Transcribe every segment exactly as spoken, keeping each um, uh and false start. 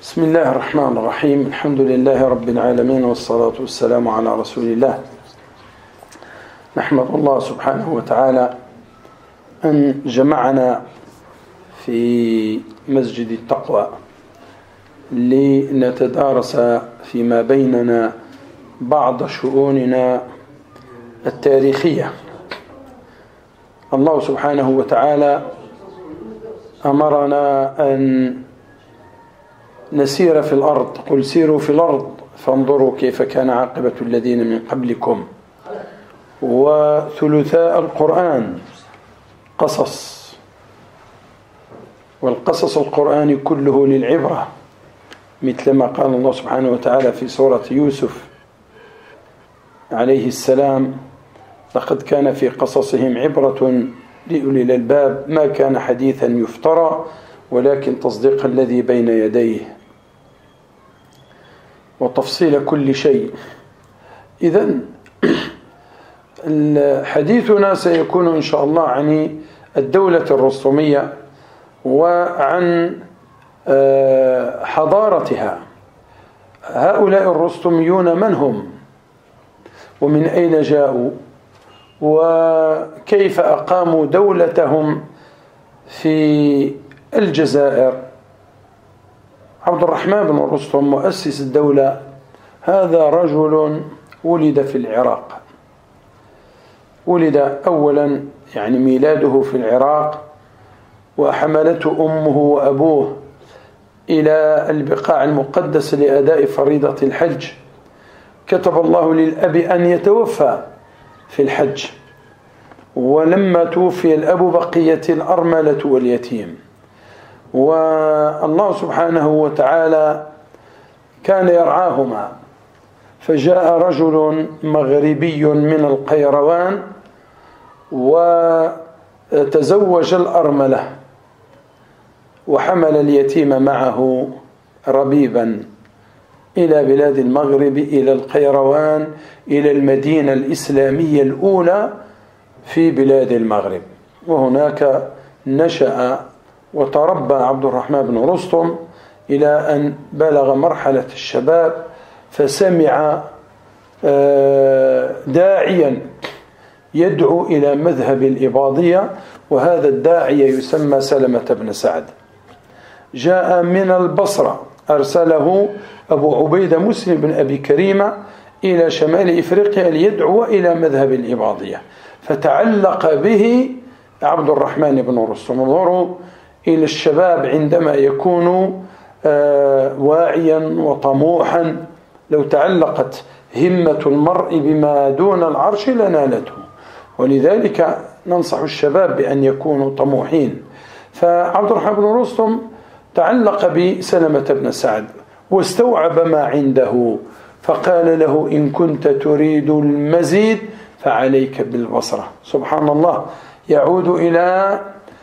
بسم الله الرحمن الرحيم. الحمد لله رب العالمين، والصلاة والسلام على رسول الله. نحمد الله سبحانه وتعالى أن جمعنا في مسجد التقوى لنتدارس فيما بيننا بعض شؤوننا التاريخية. الله سبحانه وتعالى أمرنا أن نسير في الأرض، قل سيروا في الأرض فانظروا كيف كان عاقبة الذين من قبلكم. وثلثاء القرآن قصص، والقصص القرآني كله للعبرة، مثل ما قال الله سبحانه وتعالى في سورة يوسف عليه السلام: لقد كان في قصصهم عبرة لأولي الألباب ما كان حديثا يفترى ولكن تصديق الذي بين يديه وتفصيل كل شيء. إذن حديثنا سيكون إن شاء الله عن الدولة الرستمية وعن حضارتها. هؤلاء الرستميون من هم ومن أين جاءوا وكيف أقاموا دولتهم في الجزائر؟ عبد الرحمن بن رستم مؤسس الدولة هذا رجل ولد في العراق، ولد أولا يعني ميلاده في العراق، وحملته أمه وأبوه إلى البقاع المقدسة لأداء فريضة الحج. كتب الله للأب أن يتوفى في الحج، ولما توفي الأب بقيت الأرملة واليتيم. والله سبحانه وتعالى كان يرعاهما، فجاء رجل مغربي من القيروان وتزوج الأرملة وحمل اليتيم معه ربيبا إلى بلاد المغرب، إلى القيروان، إلى المدينة الإسلامية الأولى في بلاد المغرب. وهناك نشأ وتربى عبد الرحمن بن رستم إلى أن بلغ مرحلة الشباب، فسمع داعيا يدعو إلى مذهب الإباضية، وهذا الداعية يسمى سلمة بن سعد. جاء من البصرة، أرسله أبو عبيدة مسلم بن أبي كريمة إلى شمال إفريقيا ليدعو إلى مذهب الإباضية، فتعلق به عبد الرحمن بن رستم. انظروا إلى الشباب عندما يكون واعيا وطموحا، لو تعلقت همة المرء بما دون العرش لنالته. ولذلك ننصح الشباب بأن يكونوا طموحين. فعبد الرحمن بن رستم تعلق بسلمة بن سعد واستوعب ما عنده، فقال له: إن كنت تريد المزيد فعليك بالبصرة. سبحان الله، يعود إلى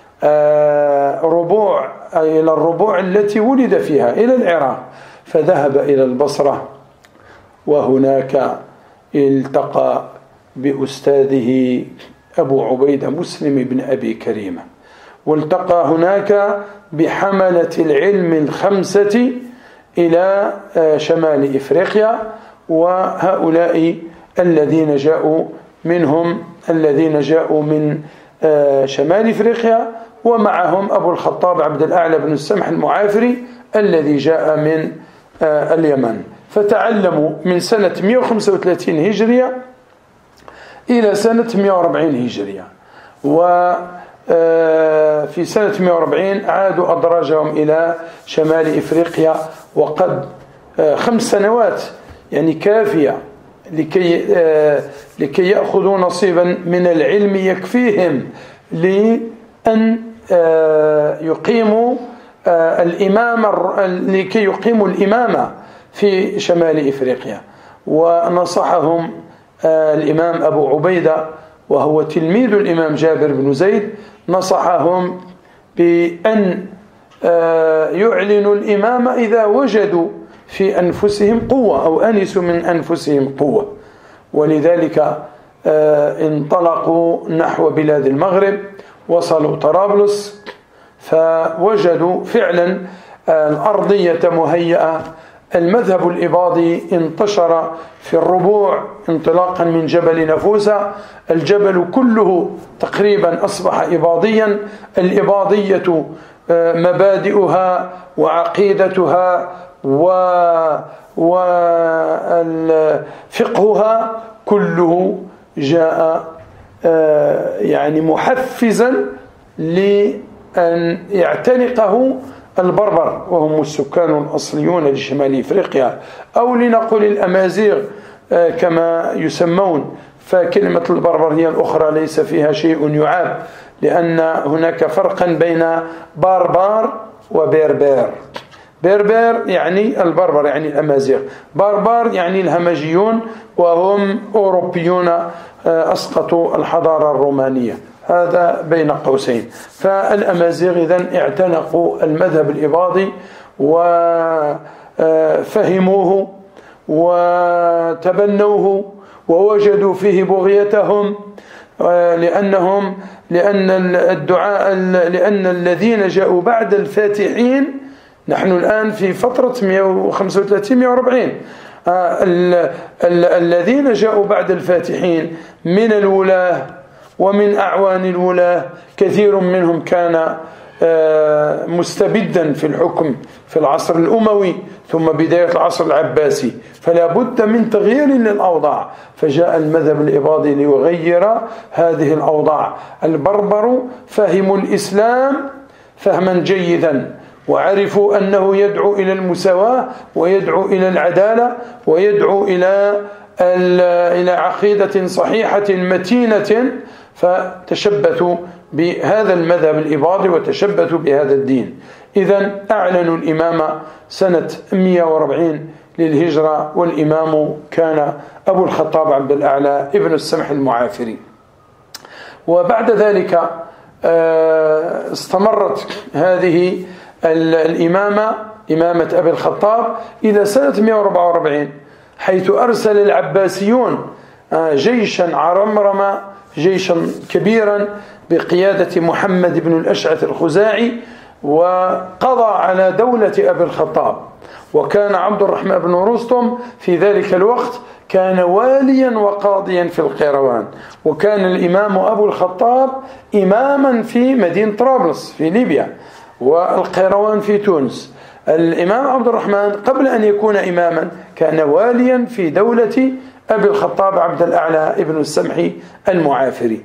ربوع إلى الربوع التي ولد فيها، إلى العراق، فذهب إلى البصرة، وهناك التقى بأستاذه أبو عبيدة مسلم بن أبي كريمة، والتقى هناك بحملة العلم الخمسة إلى شمال إفريقيا، وهؤلاء الذين جاءوا منهم الذين جاءوا من شمال إفريقيا، ومعهم أبو الخطاب عبد الأعلى بن السمح المعافري الذي جاء من اليمن. فتعلموا من سنة مئة وخمسة وثلاثين هجرية إلى سنة مئة وأربعين هجرية، وفي سنة مئة وأربعين عادوا أدراجهم إلى شمال إفريقيا، وقد خمس سنوات يعني كافية لكي لكي يأخذوا نصيبا من العلم يكفيهم لأن يقيموا الإمامة لكي يقيموا الإمامة في شمال إفريقيا. ونصحهم الإمام أبو عبيدة وهو تلميذ الإمام جابر بن زيد، نصحهم بأن يعلنوا الإمامة إذا وجدوا في أنفسهم قوة أو أنسوا من أنفسهم قوة. ولذلك انطلقوا نحو بلاد المغرب، وصلوا طرابلس، فوجدوا فعلا الأرضية مهيئة. المذهب الإباضي انتشر في الربوع انطلاقا من جبل نفوسة، الجبل كله تقريبا أصبح إباضيا. الإباضية مبادئها وعقيدتها وفقهها كله جاء يعني محفزا لأن يعتنقه البربر، وهم السكان الأصليون لشمال إفريقيا، أو لنقل الأمازيغ كما يسمون. فكلمة البربر هي الأخرى ليس فيها شيء يعاب، لأن هناك فرقا بين باربار وبربر. بربر يعني البربر يعني الأمازيغ، باربار يعني الهمجيون وهم أوروبيون أسقطوا الحضارة الرومانية، هذا بين قوسين. فالأمازيغ إذن اعتنقوا المذهب الإباضي وفهموه وتبنوه ووجدوا فيه بغيتهم، لأنهم لأن الدعاء لأن الذين جاءوا بعد الفاتحين، نحن الآن في فترة مئة وخمسة وثلاثين مئة وأربعين، الذين جاءوا بعد الفاتحين من الولاة ومن أعوان الولاة كثير منهم كان مستبدا في الحكم في العصر الأموي ثم بداية العصر العباسي، فلا بد من تغيير للأوضاع. فجاء المذهب الإباضي ليغير هذه الأوضاع. البربر فهموا الإسلام فهما جيدا، وعرفوا أنه يدعو إلى المساواة ويدعو إلى العدالة ويدعو إلى إلى عقيدة صحيحة متينة، فتشبثوا بهذا المذهب الإباضي وتشبثوا بهذا الدين. إذن أعلنوا الإمامة سنة مئة وأربعين للهجرة، والإمام كان أبو الخطاب عبد الأعلى ابن السمح المعافري. وبعد ذلك استمرت هذه الإمامة إمامة أبي الخطاب إلى سنة مئة وأربعة وأربعين، حيث أرسل العباسيون جيشا عرمرمة، جيشا كبيرا بقيادة محمد بن الأشعث الخزاعي، وقضى على دولة أبي الخطاب. وكان عبد الرحمن بن رستم في ذلك الوقت كان واليا وقاضيا في القيروان، وكان الإمام أبو الخطاب إماما في مدينة طرابلس في ليبيا، والقيروان في تونس. الإمام عبد الرحمن قبل أن يكون إماما كان واليا في دولة أبي الخطاب عبد الأعلى ابن السمح المعافري.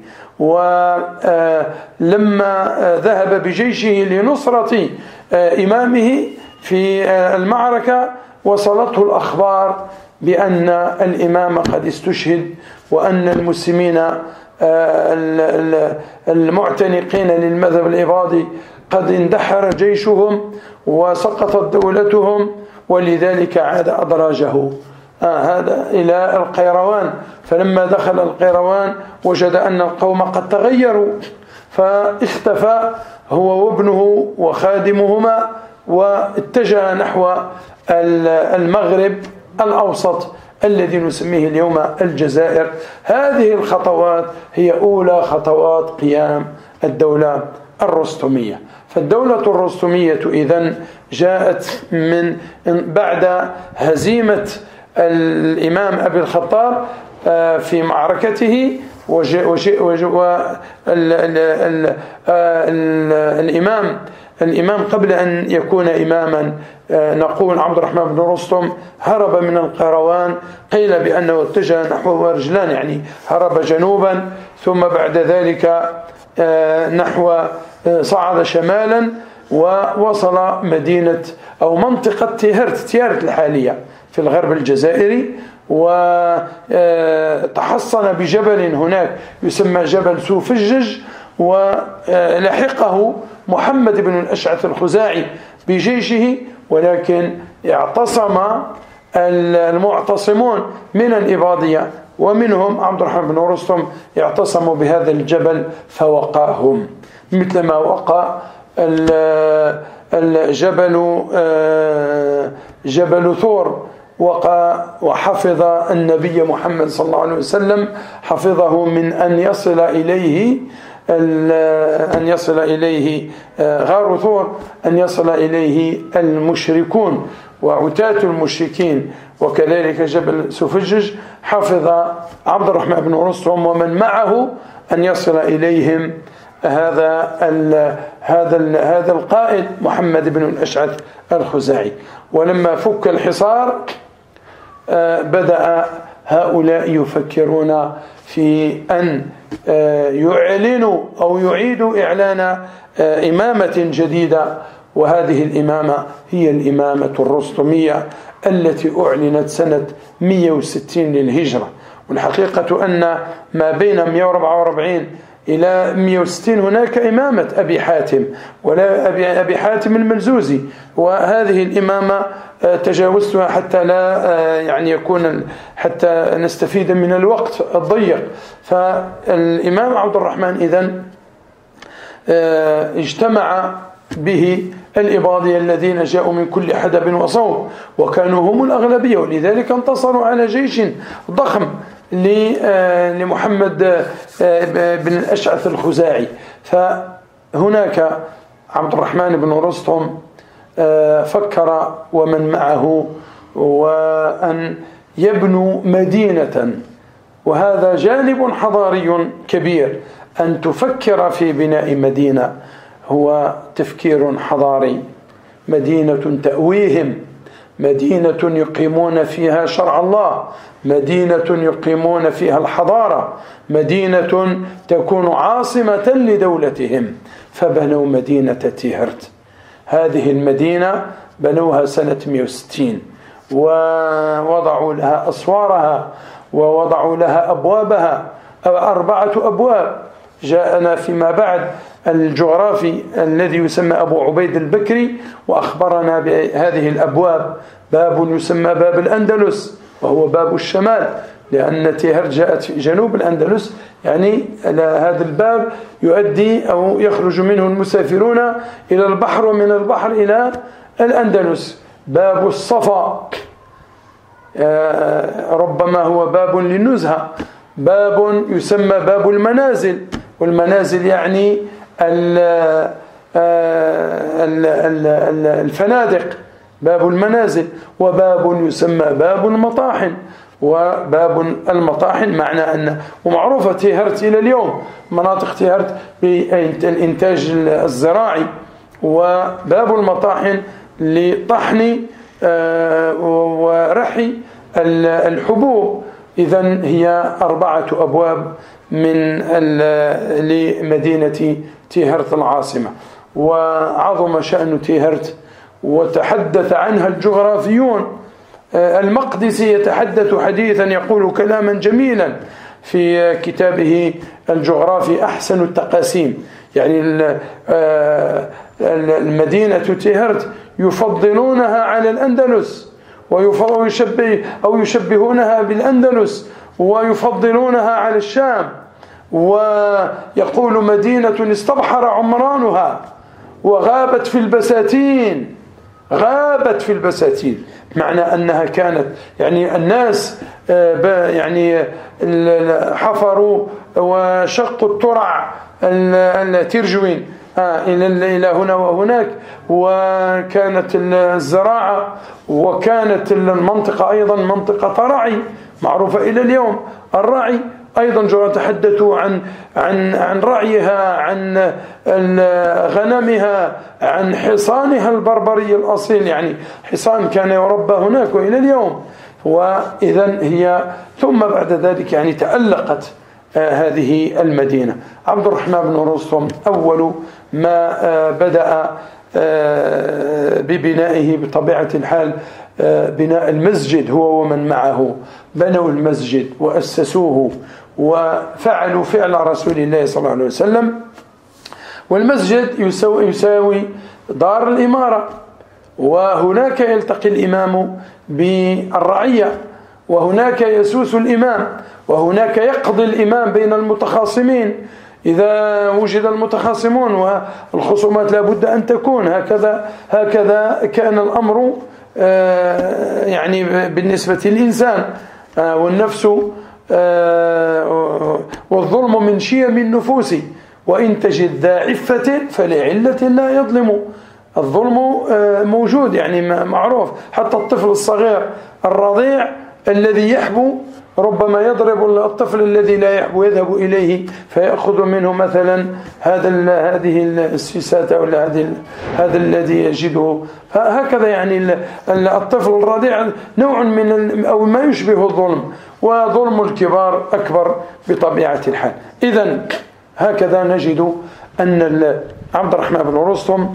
ولما ذهب بجيشه لنصرة إمامه في المعركة وصلته الأخبار بأن الإمام قد استشهد، وأن المسلمين المعتنقين للمذهب الإباضي قد اندحر جيشهم وسقطت دولتهم، ولذلك عاد أدراجه آه هذا إلى القيروان. فلما دخل القيروان وجد أن القوم قد تغيروا، فاختفى هو وابنه وخادمهما واتجه نحو المغرب الأوسط الذي نسميه اليوم الجزائر. هذه الخطوات هي أولى خطوات قيام الدولة الرستمية. فالدولة الرستمية إذن جاءت من بعد هزيمة الإمام أبي الخطاب في معركته، والإمام الإمام قبل أن يكون إماما نقول عبد الرحمن بن رستم هرب من القيروان، قيل بأنه اتجه نحو رجلان، يعني هرب جنوبا ثم بعد ذلك نحو صعد شمالا ووصل مدينة أو منطقة تيهرت تيارت الحالية في الغرب الجزائري، وتحصن بجبل هناك يسمى جبل سوفجج، ولحقه محمد بن الأشعث الخزاعي بجيشه، ولكن اعتصم المعتصمون من الإباضية ومنهم عبد الرحمن بن رستم اعتصموا بهذا الجبل فوقاهم، مثل ما وقع الجبل جبل ثور وقع، وحفظ النبي محمد صلى الله عليه وسلم حفظه من أن يصل إليه أن يصل إليه غار ثور، أن يصل إليه المشركون وعتاة المشركين، وكذلك جبل سفجج حفظ عبد الرحمن بن رستم ومن معه أن يصل إليهم هذا ال هذا ال هذا القائد محمد بن الأشعث الخزاعي. ولما فك الحصار بدأ هؤلاء يفكرون في أن يعلنوا أو يعيدوا إعلان إمامة جديدة، وهذه الإمامة هي الإمامة الرستمية التي أعلنت سنة مئة وستين للهجرة. والحقيقة أن ما بين مئة وأربعة وأربعين إلى مئة وستين هناك إمامة أبي حاتم ولا أبي, أبي حاتم الملزوزي، وهذه الإمامة تجاوزتها حتى لا يعني يكون حتى نستفيد من الوقت الضيق. فالإمام عبد الرحمن إذن اجتمع به الإباضية الذين جاءوا من كل حدب وصوب، وكانوا هم الأغلبية، ولذلك انتصروا على جيش ضخم لمحمد بن الأشعث الخزاعي. فهناك عبد الرحمن بن رستم فكر ومن معه وأن يبنوا مدينة، وهذا جانب حضاري كبير. أن تفكر في بناء مدينة هو تفكير حضاري، مدينة تأويهم، مدينة يقيمون فيها شرع الله، مدينة يقيمون فيها الحضارة، مدينة تكون عاصمة لدولتهم. فبنوا مدينة تيهرت. هذه المدينة بنوها سنة مئة وستين، ووضعوا لها أسوارها ووضعوا لها أبوابها، أربعة أبواب. جاءنا فيما بعد الجغرافي الذي يسمى أبو عبيد البكري وأخبرنا بهذه الأبواب. باب يسمى باب الأندلس وهو باب الشمال، لأن تيهرت جاءت في جنوب الأندلس، يعني هذا الباب يؤدي أو يخرج منه المسافرون إلى البحر، ومن البحر إلى الأندلس. باب الصفا ربما هو باب للنزهة. باب يسمى باب المنازل، والمنازل يعني الفنادق، باب المنازل. وباب يسمى باب المطاحن، وباب المطاحن معنى أن ومعروفة تيهرت إلى اليوم، مناطق تيهرت بالإنتاج الزراعي. وباب المطاحن لطحن ورحي الحبوب. إذن هي أربعة أبواب من لمدينة تيهرت العاصمة. وعظم شأن تيهرت وتحدث عنها الجغرافيون. المقدسي يتحدث حديثا يقول كلاما جميلا في كتابه الجغرافي أحسن التقاسيم، يعني المدينة تيهرت يفضلونها على الأندلس، ويشبه أو يشبهونها بالأندلس، ويفضلونها على الشام. ويقول مدينة استبحر عمرانها وغابت في البساتين، غابت في البساتين، معنى أنها كانت يعني الناس يعني حفروا وشقوا الترع الترجوين إلى هنا وهناك، وكانت الزراعة وكانت المنطقة أيضا منطقة رعي معروفة إلى اليوم. الرعي أيضا تحدثوا عن عن عن رعيها، عن غنمها، عن حصانها البربري الأصيل، يعني حصان كان يربى هناك وإلى اليوم. وإذن هي ثم بعد ذلك يعني تألقت هذه المدينة. عبد الرحمن بن رستم أول ما بدأ ببنائه بطبيعة الحال بناء المسجد هو ومن معه. بنوا المسجد وأسسوه وفعلوا فعل رسول الله صلى الله عليه وسلم. والمسجد يساوي, يساوي دار الإمارة، وهناك يلتقي الإمام بالرعية، وهناك يسوس الإمام، وهناك يقضي الإمام بين المتخاصمين إذا وجد المتخاصمون، والخصومات لا بد أن تكون هكذا. هكذا كان الأمر يعني بالنسبة للإنسان، والنفس والظلم من شيم النفوس، وإن تجد ذا عفة فلعلة لا يظلم. الظلم موجود يعني معروف، حتى الطفل الصغير الرضيع الذي يحبو ربما يضرب الطفل الذي لا يحبو، يذهب إليه فيأخذ منه مثلا هذا هذه السيسات أو هذه هذا الذي يجده. هكذا يعني الطفل الرضيع نوع من أو ما يشبه الظلم، وظلم الكبار أكبر بطبيعة الحال. إذن هكذا نجد أن عبد الرحمن بن رستم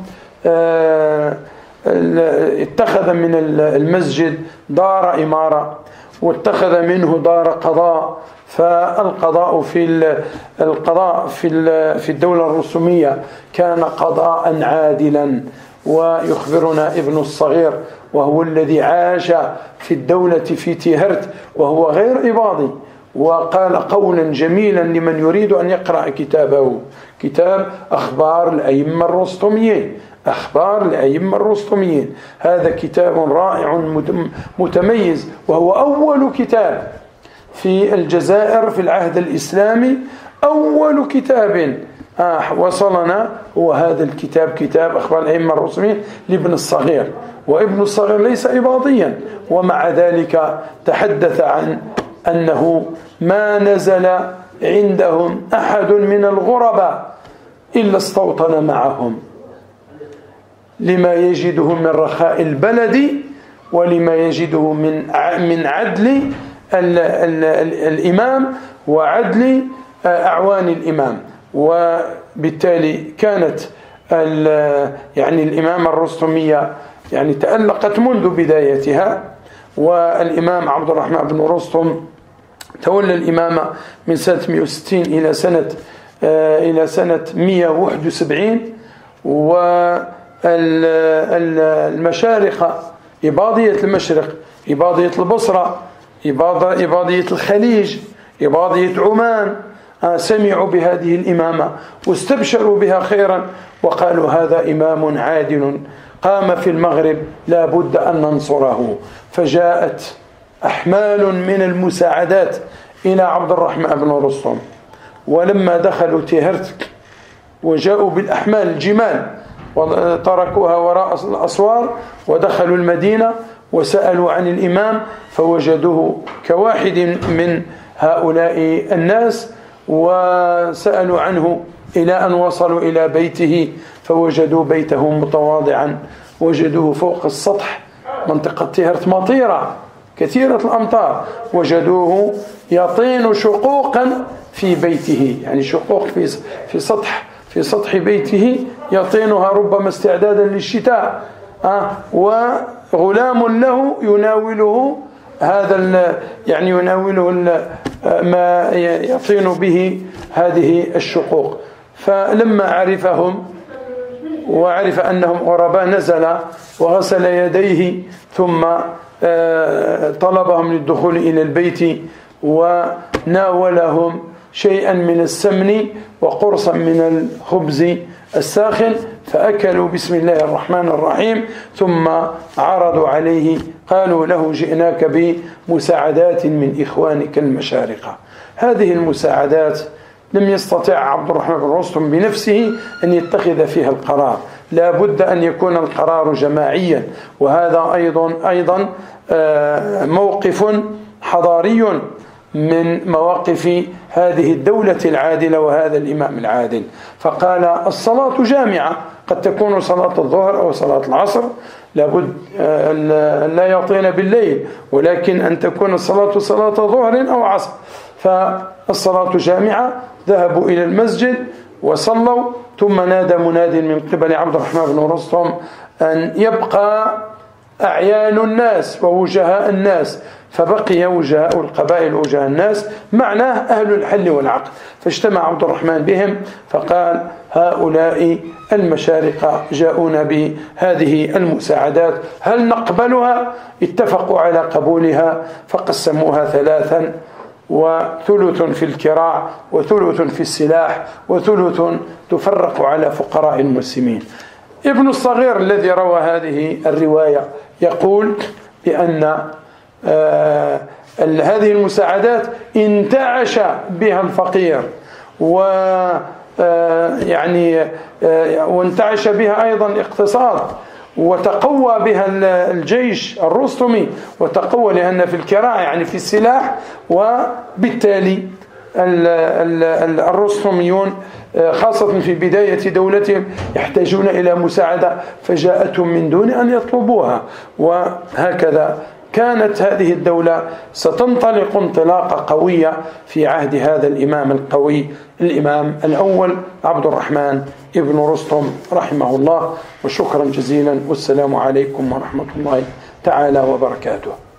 اتخذ من المسجد دار إمارة، واتخذ منه دار قضاء. فالقضاء في القضاء في في الدولة الرسومية كان قضاء عادلا. ويخبرنا ابن الصغير وهو الذي عاش في الدولة في تيهرت وهو غير إباضي، وقال قولا جميلا لمن يريد أن يقرأ كتابه، كتاب أخبار الأئمة الرستميين، أخبار الأئمة الرستميين. هذا كتاب رائع متميز، وهو أول كتاب في الجزائر في العهد الإسلامي، أول كتاب آه وصلنا هو هذا الكتاب، كتاب أخبار الأئمة الرستميين لابن الصغير. وابن الصغير ليس إباضيا، ومع ذلك تحدث عن أنه ما نزل عندهم أحد من الغرباء إلا استوطن معهم، لما يجده من رخاء البلد ولما يجده من من عدل ال ال ال الإمام وعدل أعوان الإمام. وبالتالي كانت يعني الإمامة الرستمية يعني تألقت منذ بدايتها. والإمام عبد الرحمن بن رستم تولى الإمامة من سنة مئة وستين إلى سنة إلى سنة مئة وواحد وسبعين. والمشارقة إباضية المشرق، إباضية البصرة، إباضية الخليج، إباضية عمان سمعوا بهذه الإمامة واستبشروا بها خيرا، وقالوا هذا إمام عادل قام في المغرب لا بد أن ننصره. فجاءت أحمال من المساعدات إلى عبد الرحمن بن رستم. ولما دخلوا تيهرت وجاءوا بالأحمال الجمال وتركوها وراء الأسوار ودخلوا المدينة وسألوا عن الإمام، فوجدوه كواحد من هؤلاء الناس وسألوا عنه إلى أن وصلوا إلى بيته، فوجدوا بيته متواضعا، وجدوه فوق السطح. منطقة تيهرت مطيرة كثيرة الأمطار، وجدوه يطين شقوقا في بيته، يعني شقوق في في سطح في سطح بيته يطينها ربما استعدادا للشتاء. آه وغلام له يناوله هذا يعني يناوله ما يطين به هذه الشقوق. فلما عرفهم وعرف أنهم غرباء نزل وغسل يديه، ثم طلبهم للدخول إلى البيت وناولهم شيئا من السمن وقرصا من الخبز الساخن، فأكلوا بسم الله الرحمن الرحيم، ثم عرضوا عليه قالوا له جئناك بمساعدات من إخوانك المشارقة. هذه المساعدات لم يستطع عبد الرحمن بن رستم بنفسه أن يتخذ فيها القرار، لا بد أن يكون القرار جماعيا. وهذا أيضا أيضا موقف حضاري من مواقف هذه الدولة العادلة وهذا الإمام العادل. فقال الصلاة جامعة، قد تكون صلاة الظهر أو صلاة العصر، لابد أن لا يعطينا بالليل، ولكن أن تكون الصلاة صلاة ظهر أو عصر. فالصلاة جامعة، ذهبوا إلى المسجد وصلوا، ثم نادى مناد من قبل عبد الرحمن بن رستم أن يبقى أعيان الناس ووجهاء الناس، فبقي وجهاء القبائل وجهاء الناس، معناه أهل الحل والعقد. فاجتمع عبد الرحمن بهم فقال هؤلاء المشارقة جاءون بهذه المساعدات، هل نقبلها؟ اتفقوا على قبولها، فقسموها ثلاثا، وثلث في الكراع وثلث في السلاح وثلث تفرق على فقراء المسلمين. ابن الصغير الذي روى هذه الرواية يقول بأن آه هذه المساعدات انتعش بها الفقير، وأخذ يعني وانتعش بها أيضا اقتصاد، وتقوى بها الجيش الرستمي، وتقوى لأن في الكراع يعني في السلاح، وبالتالي الرستميون خاصة في بداية دولتهم يحتاجون إلى مساعدة، فجاءتهم من دون أن يطلبوها. وهكذا كانت هذه الدولة ستنطلق انطلاقة قوية في عهد هذا الإمام القوي، الإمام الأول عبد الرحمن ابن رستم رحمه الله. وشكرا جزيلا، والسلام عليكم ورحمة الله تعالى وبركاته.